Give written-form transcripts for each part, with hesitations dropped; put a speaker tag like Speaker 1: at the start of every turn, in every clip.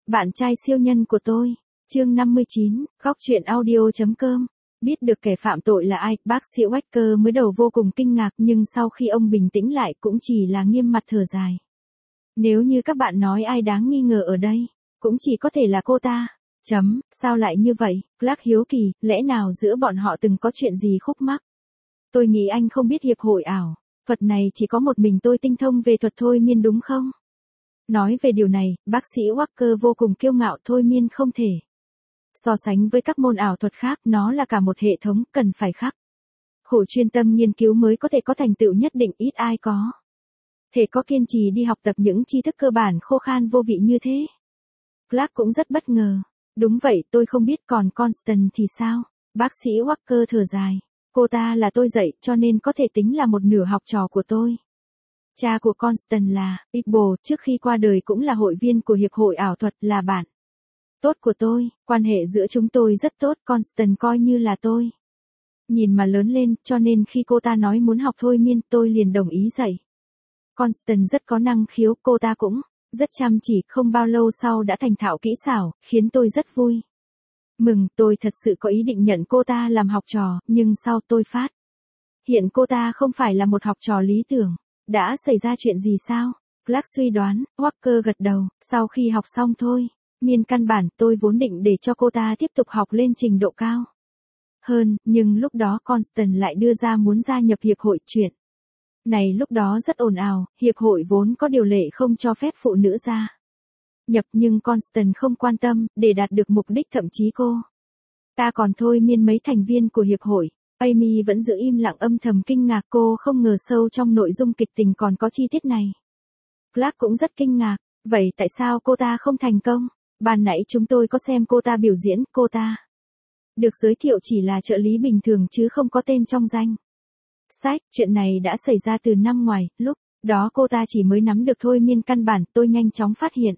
Speaker 1: Bạn trai siêu nhân của tôi. Chương 59, góc truyện audio.com. Biết được kẻ phạm tội là ai, bác sĩ Walker mới đầu vô cùng kinh ngạc nhưng sau khi ông bình tĩnh lại cũng chỉ là nghiêm mặt thở dài. Nếu như các bạn nói ai đáng nghi ngờ ở đây, cũng chỉ có thể là cô ta. Sao lại như vậy? Clark hiếu kỳ, lẽ nào giữa bọn họ từng có chuyện gì khúc mắc? Tôi nghĩ anh không biết hiệp hội ảo thuật này chỉ có một mình tôi tinh thông về thuật thôi miên đúng không? Nói về điều này, bác sĩ Walker vô cùng kiêu ngạo thôi miên không thể so sánh với các môn ảo thuật khác, nó là cả một hệ thống, cần phải khắc khổ chuyên tâm nghiên cứu mới có thể có thành tựu nhất định, ít ai có thể có kiên trì đi học tập những tri thức cơ bản khô khan vô vị như thế. Clark cũng rất bất ngờ. Đúng vậy, tôi không biết, còn Constance thì sao? Bác sĩ Walker thở dài. Cô ta là tôi dạy cho nên có thể tính là một nửa học trò của tôi. Cha của Constance là Iqbal, trước khi qua đời cũng là hội viên của Hiệp hội ảo thuật, là bạn tốt của tôi, quan hệ giữa chúng tôi rất tốt, Constance coi như là tôi nhìn mà lớn lên, cho nên khi cô ta nói muốn học thôi miên, tôi liền đồng ý dạy. Constance rất có năng khiếu, cô ta cũng rất chăm chỉ, không bao lâu sau đã thành thạo kỹ xảo, khiến tôi rất vui mừng. Tôi thật sự có ý định nhận cô ta làm học trò, nhưng sau tôi phát hiện cô ta không phải là một học trò lý tưởng. Đã xảy ra chuyện gì sao? Clark suy đoán. Walker gật đầu. Sau khi học xong thôi miên căn bản, tôi vốn định để cho cô ta tiếp tục học lên trình độ cao hơn, nhưng lúc đó Constance lại đưa ra muốn gia nhập hiệp hội. Chuyện này lúc đó rất ồn ào, hiệp hội vốn có điều lệ không cho phép phụ nữ gia nhập, nhưng Constance không quan tâm, để đạt được mục đích thậm chí cô ta còn thôi miên mấy thành viên của hiệp hội. Amy vẫn giữ im lặng, âm thầm kinh ngạc, cô không ngờ sâu trong nội dung kịch tình còn có chi tiết này. Clark cũng rất kinh ngạc, vậy tại sao cô ta không thành công? Ban nãy chúng tôi có xem cô ta biểu diễn, cô ta được giới thiệu chỉ là trợ lý bình thường chứ không có tên trong danh sách. Chuyện này đã xảy ra từ năm ngoài, lúc đó cô ta chỉ mới nắm được thôi miên căn bản, tôi nhanh chóng phát hiện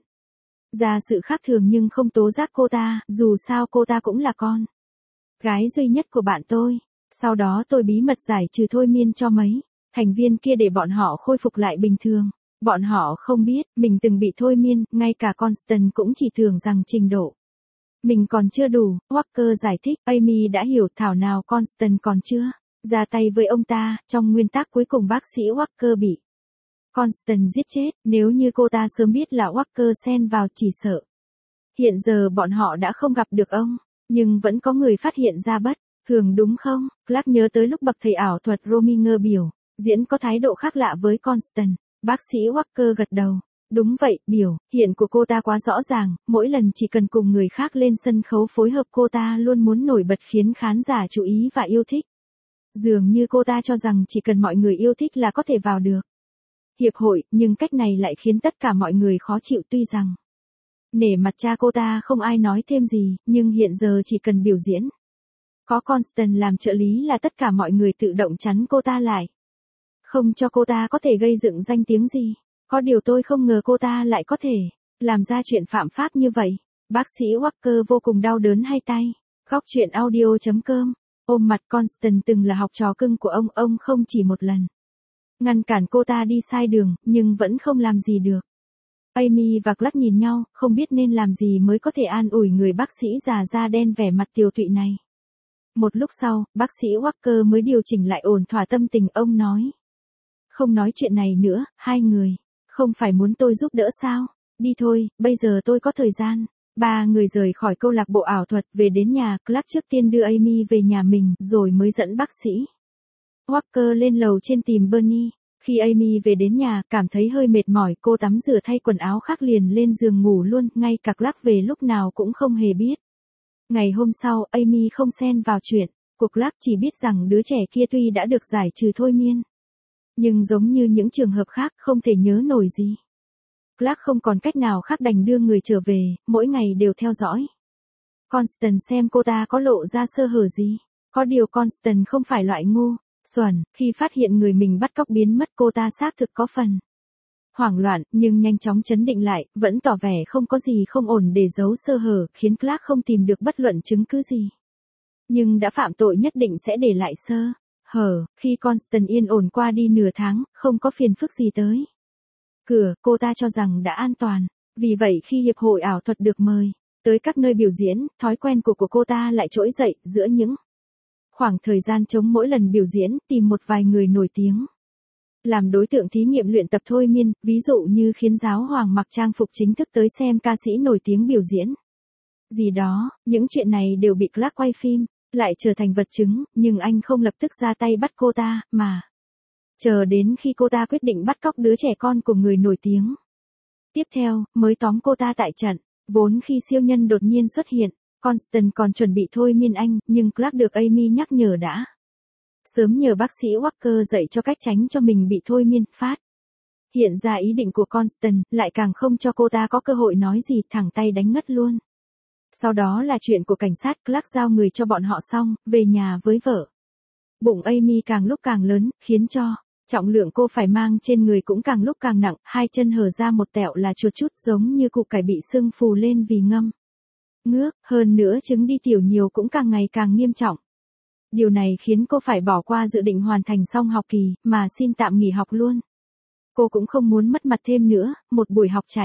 Speaker 1: ra sự khác thường nhưng không tố giác cô ta, dù sao cô ta cũng là con gái duy nhất của bạn tôi. Sau đó tôi bí mật giải trừ thôi miên cho mấy thành viên kia để bọn họ khôi phục lại bình thường. Bọn họ không biết mình từng bị thôi miên, ngay cả Constance cũng chỉ tưởng rằng trình độ mình còn chưa đủ. Walker giải thích. Amy đã hiểu, thảo nào Constance còn chưa ra tay với ông ta. Trong nguyên tắc cuối cùng bác sĩ Walker bị Constance giết chết. Nếu như cô ta sớm biết là Walker xen vào, chỉ sợ hiện giờ bọn họ đã không gặp được ông. Nhưng vẫn có người phát hiện ra bất thường đúng không? Clark nhớ tới lúc bậc thầy ảo thuật Rominger biểu diễn có thái độ khác lạ với Constance. Bác sĩ Walker gật đầu. Đúng vậy, biểu hiện của cô ta quá rõ ràng, mỗi lần chỉ cần cùng người khác lên sân khấu phối hợp cô ta luôn muốn nổi bật khiến khán giả chú ý và yêu thích. Dường như cô ta cho rằng chỉ cần mọi người yêu thích là có thể vào được hiệp hội, nhưng cách này lại khiến tất cả mọi người khó chịu. Tuy rằng nể mặt cha cô ta không ai nói thêm gì, nhưng hiện giờ chỉ cần biểu diễn có Constance làm trợ lý là tất cả mọi người tự động chắn cô ta lại, không cho cô ta có thể gây dựng danh tiếng gì. Có điều tôi không ngờ cô ta lại có thể làm ra chuyện phạm pháp như vậy. Bác sĩ Walker vô cùng đau đớn hai tay. Góc truyện audio.com. Ôm mặt, Constance từng là học trò cưng của ông không chỉ một lần ngăn cản cô ta đi sai đường, nhưng vẫn không làm gì được. Amy và Clark nhìn nhau, không biết nên làm gì mới có thể an ủi người bác sĩ già da đen vẻ mặt tiều tụy này. Một lúc sau, bác sĩ Walker mới điều chỉnh lại ổn thỏa tâm tình. Ông nói, không nói chuyện này nữa, hai người không phải muốn tôi giúp đỡ sao? Đi thôi, bây giờ tôi có thời gian. Ba người rời khỏi câu lạc bộ ảo thuật, về đến nhà. Clark trước tiên đưa Amy về nhà mình, rồi mới dẫn bác sĩ Walker lên lầu trên tìm Bernie. Khi Amy về đến nhà, cảm thấy hơi mệt mỏi, cô tắm rửa thay quần áo khác liền lên giường ngủ luôn, ngay cả Clark về lúc nào cũng không hề biết. Ngày hôm sau, Amy không xen vào chuyện của Clark, chỉ biết rằng đứa trẻ kia tuy đã được giải trừ thôi miên, nhưng giống như những trường hợp khác không thể nhớ nổi gì. Clark không còn cách nào khác đành đưa người trở về, mỗi ngày đều theo dõi Constance xem cô ta có lộ ra sơ hở gì. Có điều Constance không phải loại ngu xuẩn, khi phát hiện người mình bắt cóc biến mất, cô ta xác thực có phần hoảng loạn, nhưng nhanh chóng trấn định lại, vẫn tỏ vẻ không có gì không ổn để giấu sơ hở, khiến Clark không tìm được bất luận chứng cứ gì. Nhưng đã phạm tội nhất định sẽ để lại sơ hở. Khi Constance yên ổn qua đi nửa tháng, không có phiền phức gì tới cửa, cô ta cho rằng đã an toàn. Vì vậy khi hiệp hội ảo thuật được mời tới các nơi biểu diễn, thói quen của cô ta lại trỗi dậy giữa những khoảng thời gian trống mỗi lần biểu diễn, tìm một vài người nổi tiếng làm đối tượng thí nghiệm luyện tập thôi miên, ví dụ như khiến giáo hoàng mặc trang phục chính thức tới xem ca sĩ nổi tiếng biểu diễn. Gì đó, những chuyện này đều bị Clark quay phim, lại trở thành vật chứng, nhưng anh không lập tức ra tay bắt cô ta, mà chờ đến khi cô ta quyết định bắt cóc đứa trẻ con của người nổi tiếng. Tiếp theo, mới tóm cô ta tại trận. Vốn khi siêu nhân đột nhiên xuất hiện, Constant còn chuẩn bị thôi miên anh, nhưng Clark được Amy nhắc nhở đã sớm nhờ bác sĩ Walker dạy cho cách tránh cho mình bị thôi miên phát. Hiện ra ý định của Constant, lại càng không cho cô ta có cơ hội nói gì, thẳng tay đánh ngất luôn. Sau đó là chuyện của cảnh sát, Clark giao người cho bọn họ xong, về nhà với vợ. Bụng Amy càng lúc càng lớn, khiến cho trọng lượng cô phải mang trên người cũng càng lúc càng nặng, hai chân hở ra một tẹo là chuột chút giống như củ cải bị sưng phù lên vì ngâm ngước, hơn nữa chứng đi tiểu nhiều cũng càng ngày càng nghiêm trọng. Điều này khiến cô phải bỏ qua dự định hoàn thành xong học kỳ, mà xin tạm nghỉ học luôn. Cô cũng không muốn mất mặt thêm nữa, một buổi học chảy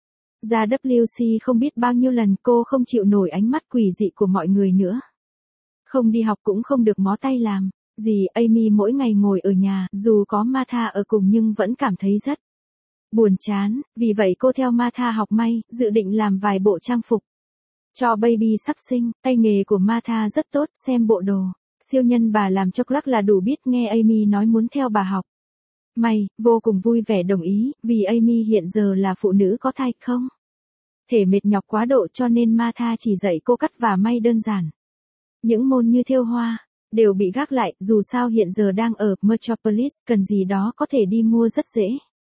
Speaker 1: ra WC không biết bao nhiêu lần, cô không chịu nổi ánh mắt quỷ dị của mọi người nữa. Không đi học cũng không được mó tay làm gì, Amy mỗi ngày ngồi ở nhà, dù có Martha ở cùng nhưng vẫn cảm thấy rất buồn chán, vì vậy cô theo Martha học may, dự định làm vài bộ trang phục cho baby sắp sinh. Tay nghề của Martha rất tốt, xem bộ đồ siêu nhân bà làm cho Clark là đủ biết, nghe Amy nói muốn theo bà học may, vô cùng vui vẻ đồng ý, vì Amy hiện giờ là phụ nữ có thai, không thể mệt nhọc quá độ, cho nên Martha chỉ dạy cô cắt và may đơn giản. Những môn như thêu hoa đều bị gác lại, dù sao hiện giờ đang ở Metropolis, cần gì đó có thể đi mua rất dễ.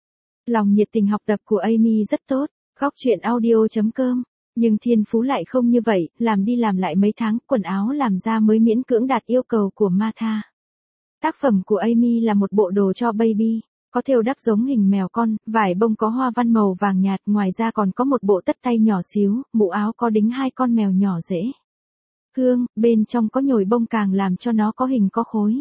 Speaker 1: Lòng nhiệt tình học tập của Amy rất tốt. Góc truyện audio.com. Nhưng thiên phú lại không như vậy, làm đi làm lại mấy tháng, quần áo làm ra mới miễn cưỡng đạt yêu cầu của Martha. Tác phẩm của Amy là một bộ đồ cho baby, có thêu đắp giống hình mèo con, vải bông có hoa văn màu vàng nhạt, ngoài ra còn có một bộ tất tay nhỏ xíu, mũ áo có đính hai con mèo nhỏ dễ thương, bên trong có nhồi bông càng làm cho nó có hình có khối.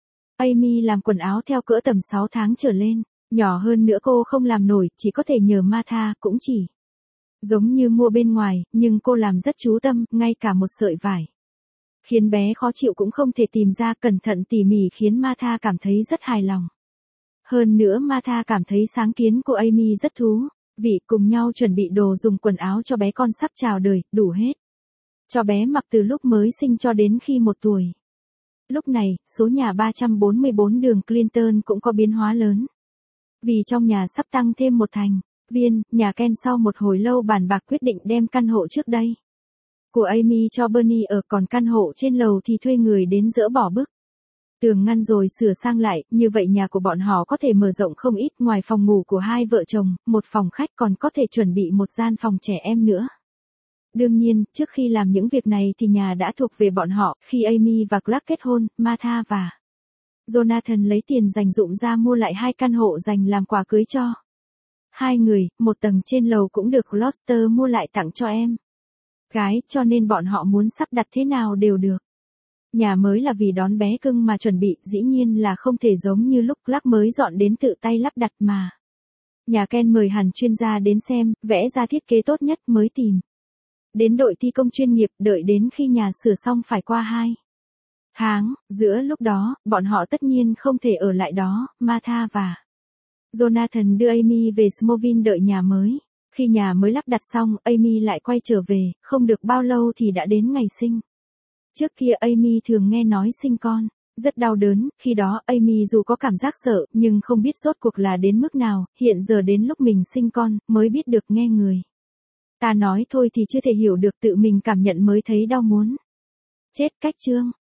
Speaker 1: Amy làm quần áo theo cỡ tầm 6 tháng trở lên, nhỏ hơn nữa cô không làm nổi, chỉ có thể nhờ Martha, cũng chỉ giống như mua bên ngoài, nhưng cô làm rất chú tâm, ngay cả một sợi vải khiến bé khó chịu cũng không thể tìm ra, cẩn thận tỉ mỉ khiến Martha cảm thấy rất hài lòng. Hơn nữa Martha cảm thấy sáng kiến của Amy rất thú vị, cùng nhau chuẩn bị đồ dùng quần áo cho bé con sắp chào đời, đủ hết cho bé mặc từ lúc mới sinh cho đến khi 1 tuổi. Lúc này, số nhà 344 đường Clinton cũng có biến hóa lớn. Vì trong nhà sắp tăng thêm một thành viên, nhà Ken sau một hồi lâu bàn bạc quyết định đem căn hộ trước đây của Amy cho Bernie ở, còn căn hộ trên lầu thì thuê người đến dỡ bỏ bức tường ngăn rồi sửa sang lại, như vậy nhà của bọn họ có thể mở rộng không ít, ngoài phòng ngủ của hai vợ chồng, một phòng khách còn có thể chuẩn bị một gian phòng trẻ em nữa. Đương nhiên, trước khi làm những việc này thì nhà đã thuộc về bọn họ, khi Amy và Clark kết hôn, Martha và Jonathan lấy tiền dành dụm ra mua lại 2 căn hộ dành làm quà cưới cho hai người, một tầng trên lầu cũng được Gloucester mua lại tặng cho em gái, cho nên bọn họ muốn sắp đặt thế nào đều được. Nhà mới là vì đón bé cưng mà chuẩn bị, dĩ nhiên là không thể giống như lúc Clark mới dọn đến tự tay lắp đặt mà. Nhà Ken mời hẳn chuyên gia đến xem, vẽ ra thiết kế tốt nhất mới tìm đến đội thi công chuyên nghiệp, đợi đến khi nhà sửa xong phải qua 2 tháng, giữa lúc đó, bọn họ tất nhiên không thể ở lại đó, Martha và Jonathan đưa Amy về Smallville đợi nhà mới. Khi nhà mới lắp đặt xong, Amy lại quay trở về, không được bao lâu thì đã đến ngày sinh. Trước kia Amy thường nghe nói sinh con rất đau đớn, khi đó Amy dù có cảm giác sợ, nhưng không biết rốt cuộc là đến mức nào, hiện giờ đến lúc mình sinh con, mới biết được, nghe người ta nói thôi thì chưa thể hiểu được, tự mình cảm nhận mới thấy đau muốn chết. Cách chương